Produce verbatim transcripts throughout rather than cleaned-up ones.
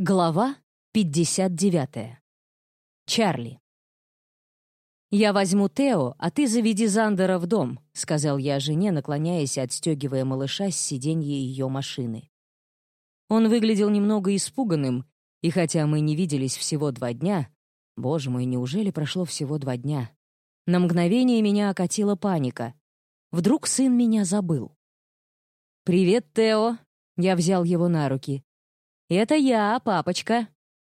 Глава пятьдесят девятая. Чарли. «Я возьму Тео, а ты заведи Зандера в дом», — сказал я жене, наклоняясь и отстегивая малыша с сиденья ее машины. Он выглядел немного испуганным, и хотя мы не виделись всего два дня, боже мой, неужели прошло всего два дня? На мгновение меня окатила паника. Вдруг сын меня забыл. «Привет, Тео», — я взял его на руки. «Это я, папочка».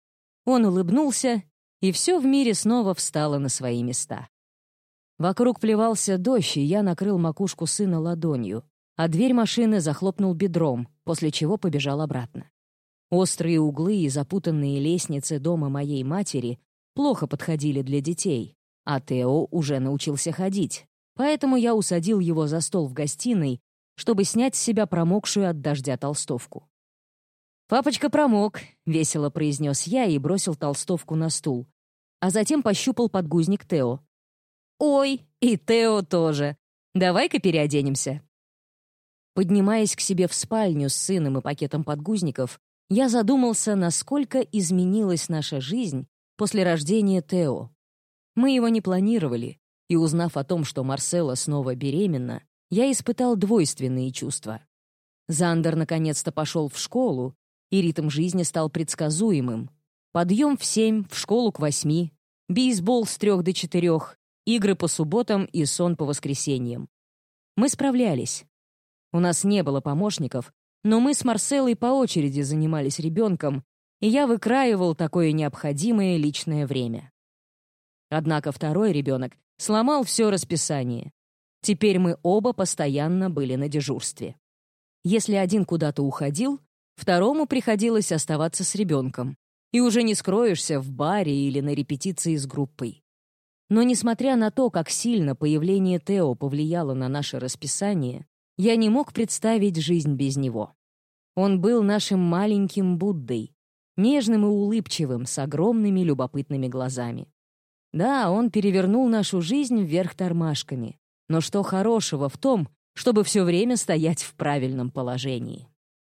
Он улыбнулся, и все в мире снова встало на свои места. Вокруг плевался дождь, и я накрыл макушку сына ладонью, а дверь машины захлопнул бедром, после чего побежал обратно. Острые углы и запутанные лестницы дома моей матери плохо подходили для детей, а Тео уже научился ходить, поэтому я усадил его за стол в гостиной, чтобы снять с себя промокшую от дождя толстовку. «Папочка промок», — весело произнес я и бросил толстовку на стул, а затем пощупал подгузник Тео. «Ой, и Тео тоже. Давай-ка переоденемся». Поднимаясь к себе в спальню с сыном и пакетом подгузников, я задумался, насколько изменилась наша жизнь после рождения Тео. Мы его не планировали, и, узнав о том, что Марселла снова беременна, я испытал двойственные чувства. Зандер наконец-то пошел в школу, и ритм жизни стал предсказуемым. Подъем в семь, в школу к восьми, бейсбол с трех до четырех, игры по субботам и сон по воскресеньям. Мы справлялись. У нас не было помощников, но мы с Марселлой по очереди занимались ребенком, и я выкраивал такое необходимое личное время. Однако второй ребенок сломал все расписание. Теперь мы оба постоянно были на дежурстве. Если один куда-то уходил, второму приходилось оставаться с ребенком, и уже не скроешься в баре или на репетиции с группой. Но несмотря на то, как сильно появление Тео повлияло на наше расписание, я не мог представить жизнь без него. Он был нашим маленьким Буддой, нежным и улыбчивым, с огромными любопытными глазами. Да, он перевернул нашу жизнь вверх тормашками, но что хорошего в том, чтобы все время стоять в правильном положении?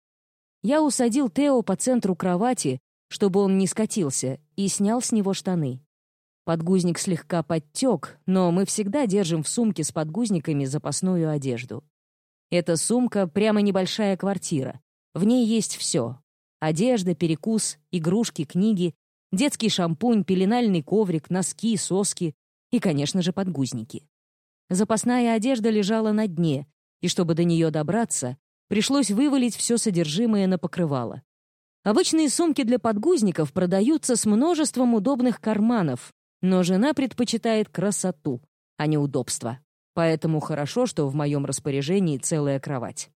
Я усадил Тео по центру кровати, чтобы он не скатился, и снял с него штаны. Подгузник слегка подтек, но мы всегда держим в сумке с подгузниками запасную одежду. Эта сумка — прямо небольшая квартира. В ней есть все: одежда, перекус, игрушки, книги, детский шампунь, пеленальный коврик, носки, соски и, конечно же, подгузники. Запасная одежда лежала на дне, и чтобы до нее добраться, пришлось вывалить все содержимое на покрывало. Обычные сумки для подгузников продаются с множеством удобных карманов, но жена предпочитает красоту, а не удобство. Поэтому хорошо, что в моем распоряжении целая кровать.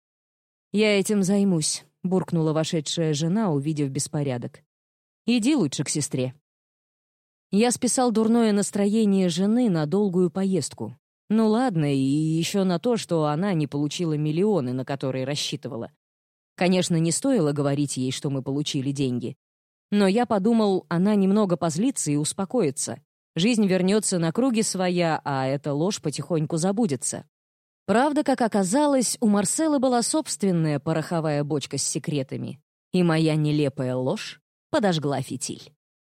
«Я этим займусь», — буркнула вошедшая жена, увидев беспорядок. «Иди лучше к сестре». Я списал дурное настроение жены на долгую поездку. Ну ладно, и еще на то, что она не получила миллионы, на которые рассчитывала. Конечно, не стоило говорить ей, что мы получили деньги. Но я подумал, она немного позлится и успокоится. Жизнь вернется на круги своя, а эта ложь потихоньку забудется. Правда, как оказалось, у Марселлы была собственная пороховая бочка с секретами, и моя нелепая ложь подожгла фитиль.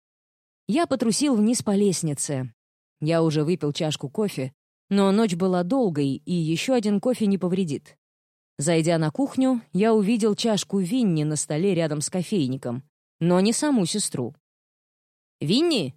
Я потрусил вниз по лестнице. Я уже выпил чашку кофе, но ночь была долгой, и еще один кофе не повредит. Зайдя на кухню, я увидел чашку Винни на столе рядом с кофейником, но не саму сестру. «Винни?»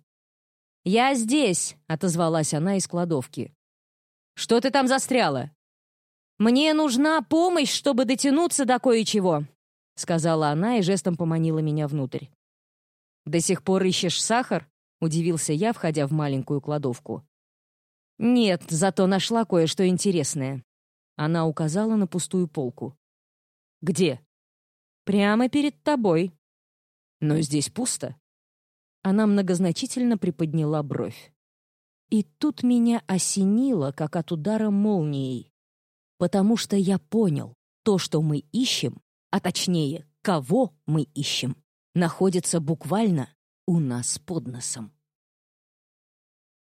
«Я здесь», — отозвалась она из кладовки. «Что ты там застряла?» «Мне нужна помощь, чтобы дотянуться до кое-чего», — сказала она и жестом поманила меня внутрь. «До сих пор ищешь сахар?» — удивился я, входя в маленькую кладовку. «Нет, зато нашла кое-что интересное». Она указала на пустую полку. «Где?» «Прямо перед тобой». «Но здесь пусто». Она многозначительно приподняла бровь. И тут меня осенило, как от удара молнией. Потому что я понял, то, что мы ищем, а точнее, кого мы ищем, находится буквально у нас под носом.